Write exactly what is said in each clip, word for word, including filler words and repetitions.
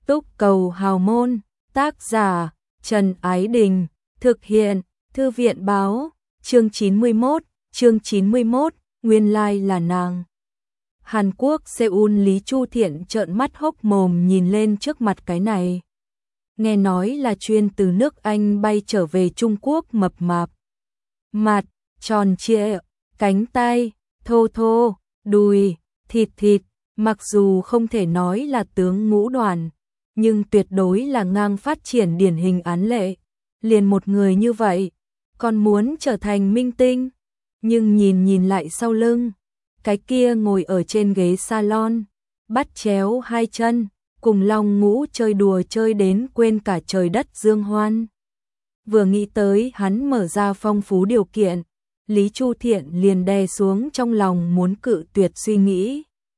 Túc Cầu Hào Môn, tác giả Trần Ái Đình, thực hiện Thư viện Báo, chương chín mươi mốt, chương chín mươi mốt, nguyên lai là nàng. Hàn Quốc Seoul. Lý Chu Thiện trợn mắt hốc mồm nhìn lên trước mặt cái này. Nghe nói là chuyên từ nước Anh bay trở về Trung Quốc, mập mạp, mặt tròn trịa, cánh tay thô thô, đùi thịt thịt, mặc dù không thể nói là tướng ngũ đoàn, nhưng tuyệt đối là ngang phát triển điển hình án lệ. Liền một người như vậy, còn muốn trở thành minh tinh, nhưng nhìn nhìn lại sau lưng, cái kia ngồi ở trên ghế salon, bắt chéo hai chân, cùng Long Ngũ chơi đùa chơi đến quên cả trời đất Dương Hoan. Vừa nghĩ tới hắn mở ra phong phú điều kiện, Lý Chu Thiện liền đè xuống trong lòng muốn cự tuyệt suy nghĩ.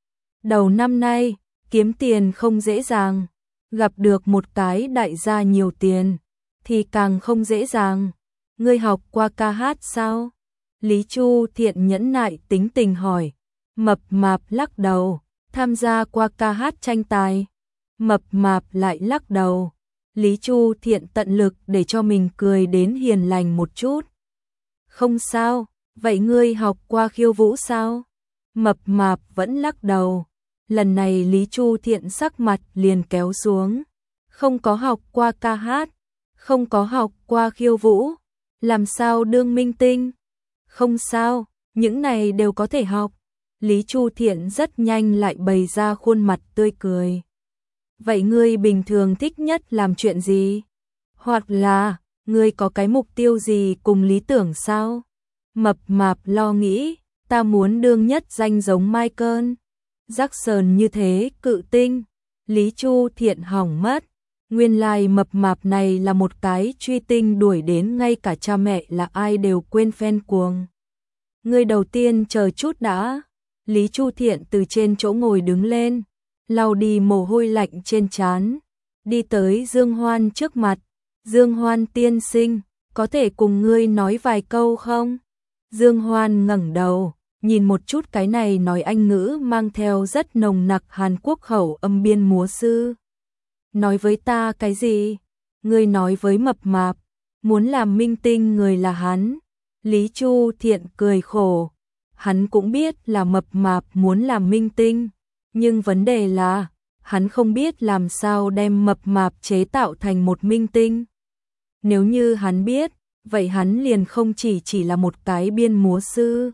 Đầu năm nay, kiếm tiền không dễ dàng, gặp được một cái đại gia nhiều tiền thì càng không dễ dàng. Ngươi học qua ca hát sao? Lý Chu Thiện nhẫn nại tính tình hỏi. Mập mạp lắc đầu. Tham gia qua ca hát tranh tài? Mập mạp lại lắc đầu. Lý Chu Thiện tận lực để cho mình cười đến hiền lành một chút. Không sao, vậy ngươi học qua khiêu vũ sao? Mập mạp vẫn lắc đầu. Lần này Lý Chu Thiện sắc mặt liền kéo xuống. Không có học qua ca hát, không có học qua khiêu vũ, làm sao đương minh tinh? Không sao, những này đều có thể học. Lý Chu Thiện rất nhanh lại bày ra khuôn mặt tươi cười. Vậy ngươi bình thường thích nhất làm chuyện gì? Hoặc là, ngươi có cái mục tiêu gì cùng lý tưởng sao? Mập mạp lo nghĩ, ta muốn đương nhất danh giống Michael Jackson như thế, cự tinh. Lý Chu Thiện hỏng mất. Nguyên lai mập mạp này là một cái truy tinh đuổi đến ngay cả cha mẹ là ai đều quên fan cuồng. Người đầu tiên chờ chút đã. Lý Chu Thiện từ trên chỗ ngồi đứng lên, lau đi mồ hôi lạnh trên trán, đi tới Dương Hoan trước mặt. Dương Hoan tiên sinh, có thể cùng ngươi nói vài câu không? Dương Hoan ngẩng đầu, nhìn một chút cái này nói Anh ngữ mang theo rất nồng nặc Hàn Quốc khẩu âm biên múa sư. Nói với ta cái gì? Ngươi nói với mập mạp, muốn làm minh tinh người là hắn. Lý Chu Thiện cười khổ. Hắn cũng biết là mập mạp muốn làm minh tinh, nhưng vấn đề là, hắn không biết làm sao đem mập mạp chế tạo thành một minh tinh. Nếu như hắn biết, vậy hắn liền không chỉ chỉ là một cái biên múa sư.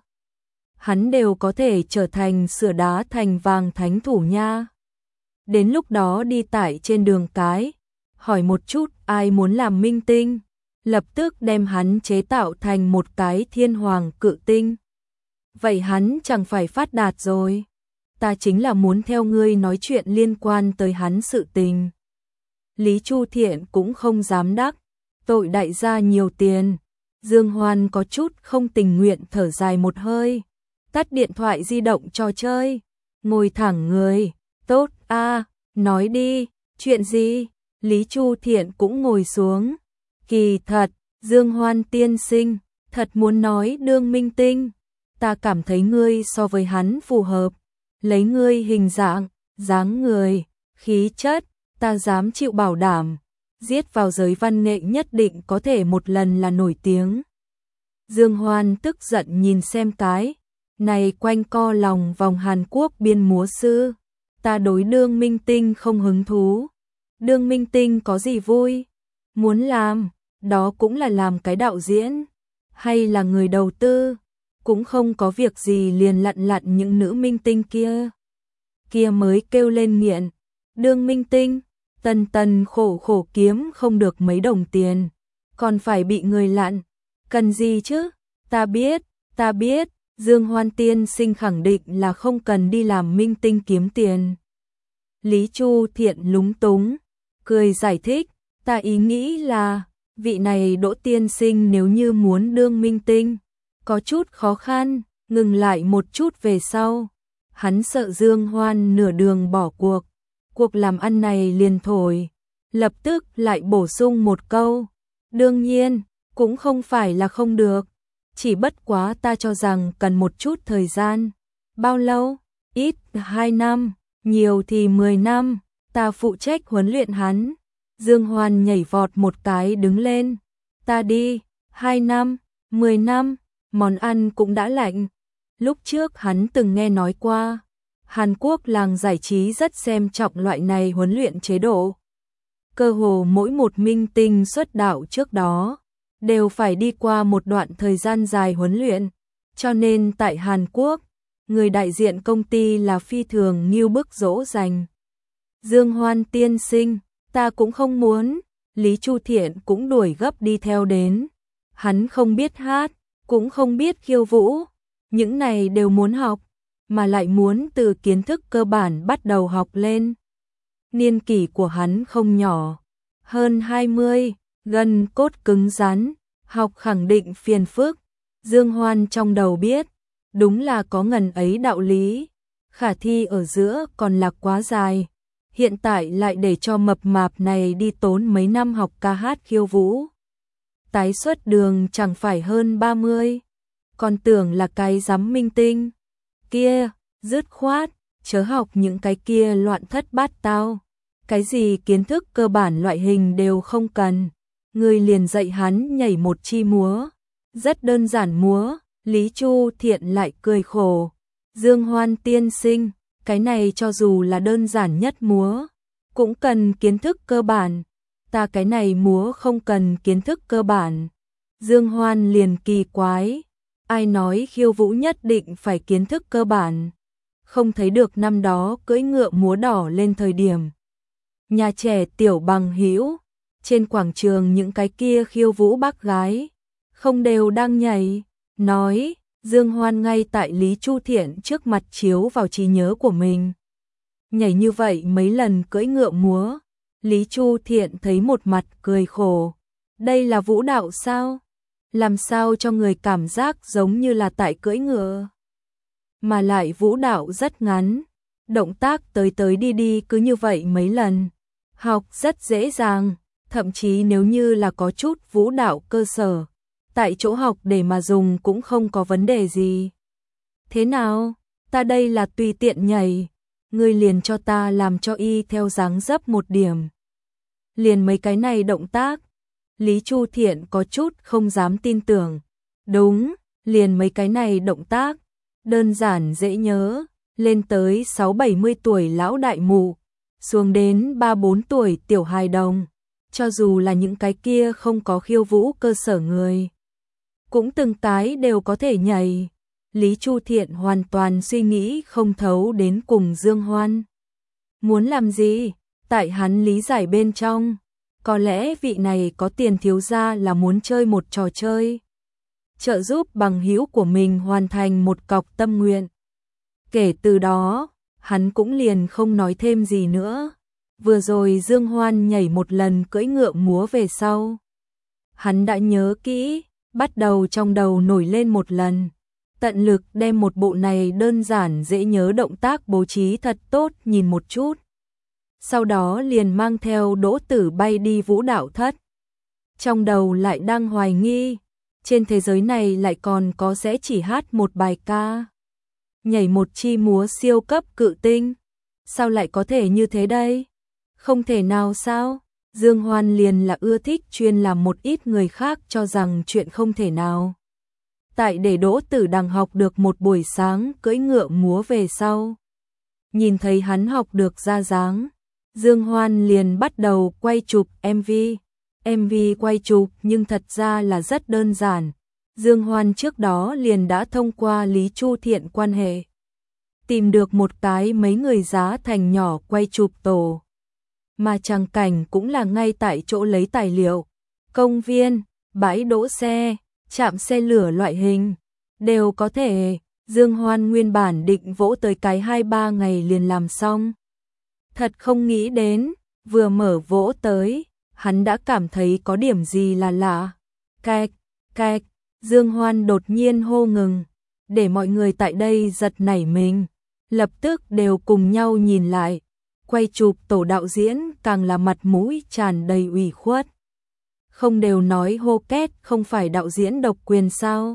Hắn đều có thể trở thành sửa đá thành vàng thánh thủ nha. Đến lúc đó đi tải trên đường cái, hỏi một chút ai muốn làm minh tinh, lập tức đem hắn chế tạo thành một cái thiên hoàng cự tinh. Vậy hắn chẳng phải phát đạt rồi. Ta chính là muốn theo ngươi nói chuyện liên quan tới hắn sự tình. Lý Chu Thiện cũng không dám đắc tội đại gia nhiều tiền. Dương Hoan có chút không tình nguyện thở dài một hơi, tắt điện thoại di động trò chơi, ngồi thẳng người. Tốt a, à, nói đi, chuyện gì? Lý Chu Thiện cũng ngồi xuống. Kỳ thật, Dương Hoan tiên sinh, thật muốn nói đương minh tinh, ta cảm thấy ngươi so với hắn phù hợp. Lấy ngươi hình dạng, dáng người, khí chất, ta dám chịu bảo đảm, giết vào giới văn nghệ nhất định có thể một lần là nổi tiếng. Dương Hoan tức giận nhìn xem cái này quanh co lòng vòng Hàn Quốc biên múa sư. Ta đối đương minh tinh không hứng thú. Đương minh tinh có gì vui? Muốn làm, đó cũng là làm cái đạo diễn, hay là người đầu tư, cũng không có việc gì liền lặn lặn những nữ minh tinh kia. Kia mới kêu lên nghiện. Đương minh tinh, tần tần khổ khổ kiếm không được mấy đồng tiền, còn phải bị người lặn. Cần gì chứ? Ta biết, ta biết. Dương Hoan tiên sinh khẳng định là không cần đi làm minh tinh kiếm tiền. Lý Chu Thiện lúng túng, cười giải thích, ta ý nghĩ là, vị này Đỗ tiên sinh nếu như muốn đương minh tinh, có chút khó khăn. Ngừng lại một chút về sau, hắn sợ Dương Hoan nửa đường bỏ cuộc, cuộc làm ăn này liền thổi, lập tức lại bổ sung một câu, đương nhiên, cũng không phải là không được. Chỉ bất quá ta cho rằng cần một chút thời gian. Bao lâu? Ít hai năm, nhiều thì mười năm. ta phụ trách huấn luyện hắn. Dương Hoan nhảy vọt một cái đứng lên. Ta đi, hai năm, mười năm, món ăn cũng đã lạnh. Lúc trước hắn từng nghe nói qua, Hàn Quốc làng giải trí rất xem trọng loại này huấn luyện chế độ. Cơ hồ mỗi một minh tinh xuất đạo trước đó đều phải đi qua một đoạn thời gian dài huấn luyện, cho nên tại Hàn Quốc, người đại diện công ty là phi thường nghiêu bức dỗ dành. Dương Hoan tiên sinh, ta cũng không muốn. Lý Chu Thiện cũng đuổi gấp đi theo đến. Hắn không biết hát, cũng không biết khiêu vũ, những này đều muốn học, mà lại muốn từ kiến thức cơ bản bắt đầu học lên. Niên kỷ của hắn không nhỏ, hơn hai mươi, gần cốt cứng rắn, học khẳng định phiền phức. Dương Hoan trong đầu biết, đúng là có ngần ấy đạo lý, khả thi ở giữa còn là quá dài. Hiện tại lại để cho mập mạp này đi tốn mấy năm học ca hát khiêu vũ. Tái xuất đường chẳng phải hơn ba mươi, còn tưởng là cái giám minh tinh. Kia, dứt khoát, chớ học những cái kia loạn thất bát tao. Cái gì kiến thức cơ bản loại hình đều không cần. Người liền dạy hắn nhảy một chi múa. Rất đơn giản múa, Lý Chu Thiện lại cười khổ. Dương Hoan tiên sinh, cái này cho dù là đơn giản nhất múa, cũng cần kiến thức cơ bản. Ta cái này múa không cần kiến thức cơ bản. Dương Hoan liền kỳ quái. Ai nói khiêu vũ nhất định phải kiến thức cơ bản? Không thấy được năm đó cưỡi ngựa múa đỏ lên thời điểm. Nhà trẻ tiểu bằng hữu trên quảng trường những cái kia khiêu vũ bác gái, không đều đang nhảy, nói. Dương Hoan ngay tại Lý Chu Thiện trước mặt chiếu vào trí nhớ của mình. Nhảy như vậy mấy lần cưỡi ngựa múa, Lý Chu Thiện thấy một mặt cười khổ. Đây là vũ đạo sao? Làm sao cho người cảm giác giống như là tại cưỡi ngựa? Mà lại vũ đạo rất ngắn, động tác tới tới đi đi cứ như vậy mấy lần. Học rất dễ dàng, thậm chí nếu như là có chút vũ đạo cơ sở, tại chỗ học để mà dùng cũng không có vấn đề gì. Thế nào? Ta đây là tùy tiện nhảy, ngươi liền cho ta làm cho y theo dáng dấp một điểm. Liền mấy cái này động tác. Lý Chu Thiện có chút không dám tin tưởng. Đúng, liền mấy cái này động tác, đơn giản dễ nhớ, lên tới sáu bảy mươi tuổi lão đại mụ, xuống đến ba bốn tuổi tiểu hài đồng, cho dù là những cái kia không có khiêu vũ cơ sở người, cũng từng cái đều có thể nhảy. Lý Chu Thiện hoàn toàn suy nghĩ không thấu đến cùng Dương Hoan. Muốn làm gì? Tại hắn lý giải bên trong, có lẽ vị này có tiền thiếu gia là muốn chơi một trò chơi, trợ giúp bằng hữu của mình hoàn thành một cọc tâm nguyện. Kể từ đó, hắn cũng liền không nói thêm gì nữa. Vừa rồi Dương Hoan nhảy một lần cưỡi ngựa múa về sau, hắn đã nhớ kỹ, bắt đầu trong đầu nổi lên một lần, tận lực đem một bộ này đơn giản dễ nhớ động tác bố trí thật tốt nhìn một chút. Sau đó liền mang theo Đỗ Tử bay đi vũ đạo thất. Trong đầu lại đang hoài nghi, trên thế giới này lại còn có sẽ chỉ hát một bài ca, nhảy một chi múa siêu cấp cự tinh. Sao lại có thể như thế đây? Không thể nào sao? Dương Hoan liền là ưa thích chuyên làm một ít người khác cho rằng chuyện không thể nào. Tại để Đỗ Tử Đằng học được một buổi sáng cưỡi ngựa múa về sau, nhìn thấy hắn học được ra dáng, Dương Hoan liền bắt đầu quay chụp em vê. em vê quay chụp nhưng thật ra là rất đơn giản. Dương Hoan trước đó liền đã thông qua Lý Chu Thiện quan hệ, tìm được một cái mấy người giá thành nhỏ quay chụp tổ. Mà trang cảnh cũng là ngay tại chỗ lấy tài liệu, công viên, bãi đỗ xe, trạm xe lửa loại hình, đều có thể. Dương Hoan nguyên bản định vỗ tới cái hai ba ngày liền làm xong. Thật không nghĩ đến, vừa mở vỗ tới, hắn đã cảm thấy có điểm gì là lạ. Cạch, cạch, Dương Hoan đột nhiên hô ngừng, để mọi người tại đây giật nảy mình, lập tức đều cùng nhau nhìn lại. Quay chụp tổ đạo diễn càng là mặt mũi tràn đầy ủy khuất. Không đều nói hô két không phải đạo diễn độc quyền sao?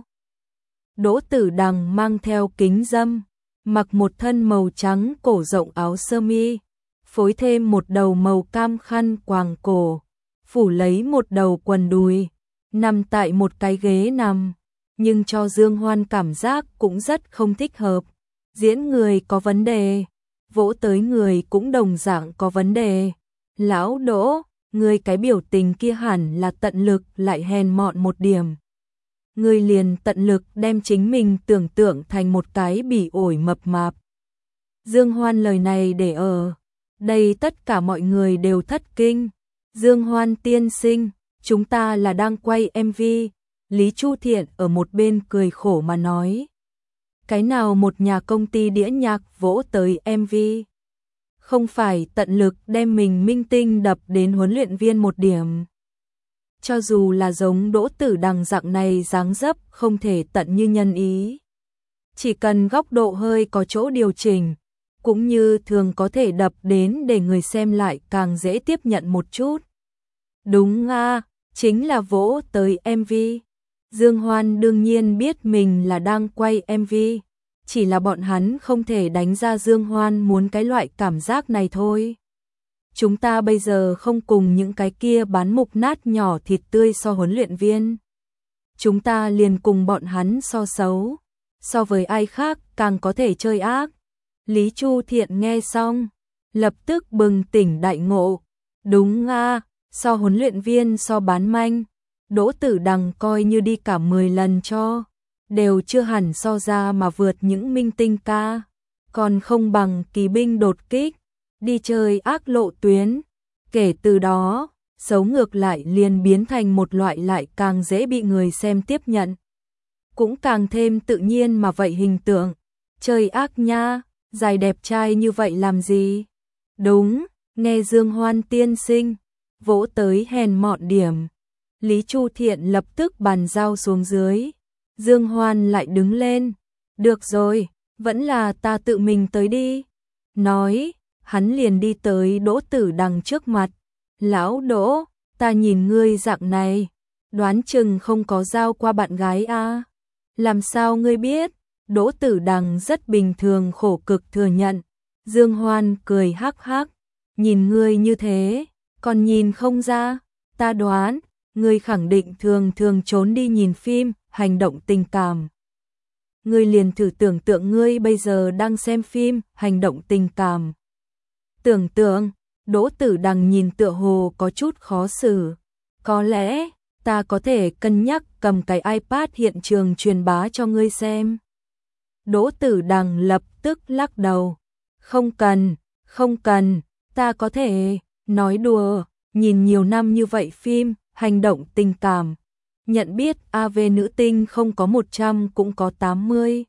Đỗ Tử Đằng mang theo kính râm, mặc một thân màu trắng cổ rộng áo sơ mi, phối thêm một đầu màu cam khăn quàng cổ, phủ lấy một đầu quần đùi, nằm tại một cái ghế nằm, nhưng cho Dương Hoan cảm giác cũng rất không thích hợp. Diễn người có vấn đề, vỗ tới người cũng đồng dạng có vấn đề. Lão Đỗ, người cái biểu tình kia hẳn là tận lực lại hèn mọn một điểm. Người liền tận lực đem chính mình tưởng tượng thành một cái bỉ ổi mập mạp. Dương Hoan lời này để ở đây tất cả mọi người đều thất kinh. Dương Hoan tiên sinh, chúng ta là đang quay em vê. Lý Chu Thiện ở một bên cười khổ mà nói. Cái nào một nhà công ty đĩa nhạc vỗ tới em vê. Không phải tận lực đem mình minh tinh đập đến huấn luyện viên một điểm. Cho dù là giống Đỗ Tử Đằng dạng này dáng dấp không thể tận như nhân ý. Chỉ cần góc độ hơi có chỗ điều chỉnh, cũng như thường có thể đập đến để người xem lại càng dễ tiếp nhận một chút. Đúng nga, chính là vỗ tới em vê. Dương Hoan đương nhiên biết mình là đang quay em vê, chỉ là bọn hắn không thể đánh ra Dương Hoan muốn cái loại cảm giác này thôi. Chúng ta bây giờ không cùng những cái kia bán mục nát nhỏ thịt tươi so huấn luyện viên. Chúng ta liền cùng bọn hắn so xấu, so với ai khác càng có thể chơi ác. Lý Chu Thiện nghe xong, lập tức bừng tỉnh đại ngộ. Đúng nga, so huấn luyện viên so bán manh, Đỗ Tử Đằng coi như đi cả mười lần cho, đều chưa hẳn so ra mà vượt những minh tinh ca, còn không bằng kỳ binh đột kích, đi chơi ác lộ tuyến. Kể từ đó, xấu ngược lại liền biến thành một loại lại càng dễ bị người xem tiếp nhận. Cũng càng thêm tự nhiên mà vậy hình tượng, chơi ác nha, dài đẹp trai như vậy làm gì? Đúng, nghe Dương Hoan tiên sinh, vỗ tới hèn mọn điểm. Lý Chu Thiện lập tức bàn giao xuống dưới. Dương Hoan lại đứng lên. Được rồi, vẫn là ta tự mình tới đi. Nói, hắn liền đi tới Đỗ Tử Đằng trước mặt. Lão Đỗ, ta nhìn ngươi dạng này, đoán chừng không có giao qua bạn gái a. Làm sao ngươi biết? Đỗ Tử Đằng rất bình thường khổ cực thừa nhận. Dương Hoan cười hắc hắc. Nhìn ngươi như thế, còn nhìn không ra. Ta đoán, ngươi khẳng định thường thường trốn đi nhìn phim, hành động tình cảm. Ngươi liền thử tưởng tượng ngươi bây giờ đang xem phim, hành động tình cảm. Tưởng tượng, Đỗ Tử Đằng nhìn tựa hồ có chút khó xử. Có lẽ, ta có thể cân nhắc cầm cái iPad hiện trường truyền bá cho ngươi xem. Đỗ Tử Đằng lập tức lắc đầu. Không cần, không cần, ta có thể, nói đùa, nhìn nhiều năm như vậy phim, hành động tình cảm. Nhận biết a vê nữ tinh không có một trăm cũng có tám mươi.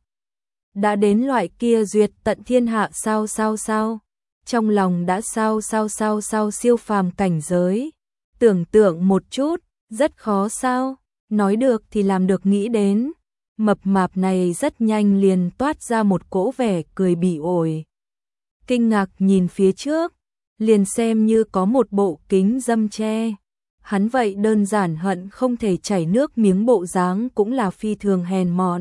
Đã đến loại kia duyệt tận thiên hạ sao sao sao. Trong lòng đã sao sao sao sao siêu phàm cảnh giới. Tưởng tượng một chút, rất khó sao. Nói được thì làm được nghĩ đến. Mập mạp này rất nhanh liền toát ra một cỗ vẻ cười bỉ ổi. Kinh ngạc nhìn phía trước, liền xem như có một bộ kính dâm che. Hắn vậy đơn giản hận không thể chảy nước miếng bộ dáng cũng là phi thường hèn mọn.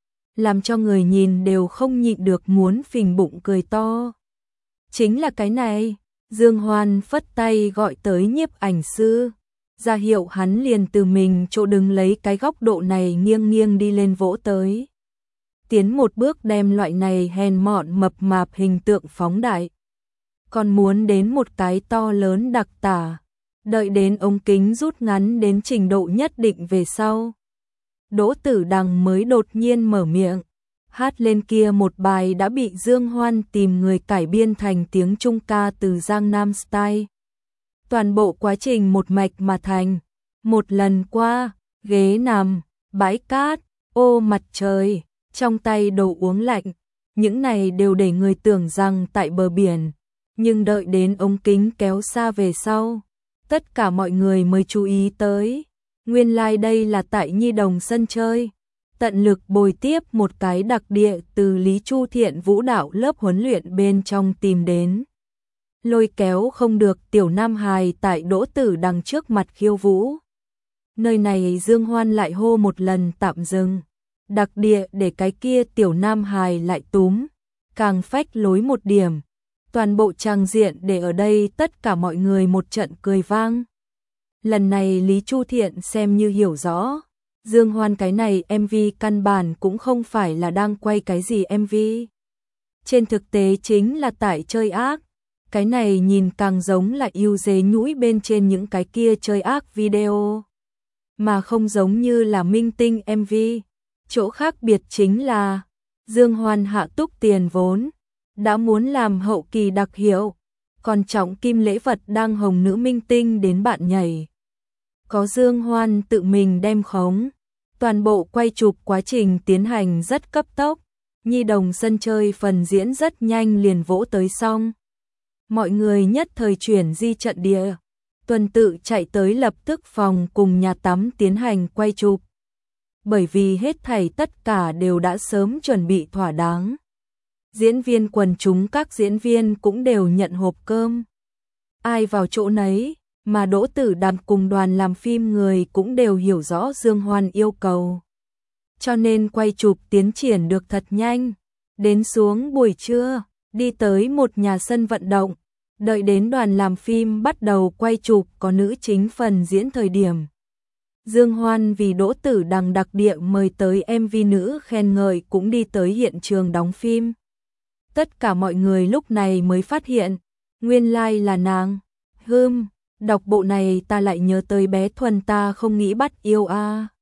Làm cho người nhìn đều không nhịn được muốn phình bụng cười to. Chính là cái này, Dương Hoan phất tay gọi tới nhiếp ảnh sư. Ra hiệu hắn liền từ mình chỗ đứng lấy cái góc độ này nghiêng nghiêng đi lên vỗ tới. Tiến một bước đem loại này hèn mọn mập mạp hình tượng phóng đại. Còn muốn đến một cái to lớn đặc tả. Đợi đến ống kính rút ngắn đến trình độ nhất định về sau. Đỗ Tử Đằng mới đột nhiên mở miệng. Hát lên kia một bài đã bị Dương Hoan tìm người cải biên thành tiếng Trung ca từ Giang Nam Style. Toàn bộ quá trình một mạch mà thành. Một lần qua, ghế nằm, bãi cát, ô mặt trời, trong tay đồ uống lạnh. Những này đều để người tưởng rằng tại bờ biển. Nhưng đợi đến ống kính kéo xa về sau, tất cả mọi người mới chú ý tới. Nguyên lai like đây là tại Nhi Đồng sân chơi. Tận lực bồi tiếp một cái đặc địa từ Lý Chu Thiện vũ đạo lớp huấn luyện bên trong tìm đến. Lôi kéo không được tiểu nam hài tại Đỗ Tử Đằng trước mặt khiêu vũ. Nơi này Dương Hoan lại hô một lần tạm dừng. Đặc địa để cái kia tiểu nam hài lại túm. Càng phách lối một điểm. Toàn bộ tràng diện để ở đây tất cả mọi người một trận cười vang. Lần này Lý Chu Thiện xem như hiểu rõ, Dương Hoan cái này em vê căn bản cũng không phải là đang quay cái gì em vê. Trên thực tế chính là tại chơi ác, cái này nhìn càng giống là yêu dế nhũi bên trên những cái kia chơi ác video, mà không giống như là minh tinh em vê. Chỗ khác biệt chính là Dương Hoan hạ túc tiền vốn, đã muốn làm hậu kỳ đặc hiệu, còn trọng kim lễ vật đang hồng nữ minh tinh đến bạn nhảy. Có Dương Hoan tự mình đem khống, toàn bộ quay chụp quá trình tiến hành rất cấp tốc, nhi đồng sân chơi phần diễn rất nhanh liền vỗ tới xong. Mọi người nhất thời chuyển di trận địa, tuần tự chạy tới lập tức phòng cùng nhà tắm tiến hành quay chụp. Bởi vì hết thảy tất cả đều đã sớm chuẩn bị thỏa đáng. Diễn viên quần chúng các diễn viên cũng đều nhận hộp cơm. Ai vào chỗ nấy, mà Đỗ Tử Đàm cùng đoàn làm phim người cũng đều hiểu rõ Dương Hoan yêu cầu. Cho nên quay chụp tiến triển được thật nhanh. Đến xuống buổi trưa, đi tới một nhà sân vận động, đợi đến đoàn làm phim bắt đầu quay chụp có nữ chính phần diễn thời điểm. Dương Hoan vì Đỗ Tử Đằng đặc địa mời tới em vê nữ khen ngợi cũng đi tới hiện trường đóng phim. Tất cả mọi người lúc này mới phát hiện, nguyên lai like là nàng. Hừm, đọc bộ này ta lại nhớ tới bé Thuần ta không nghĩ bắt yêu a. À.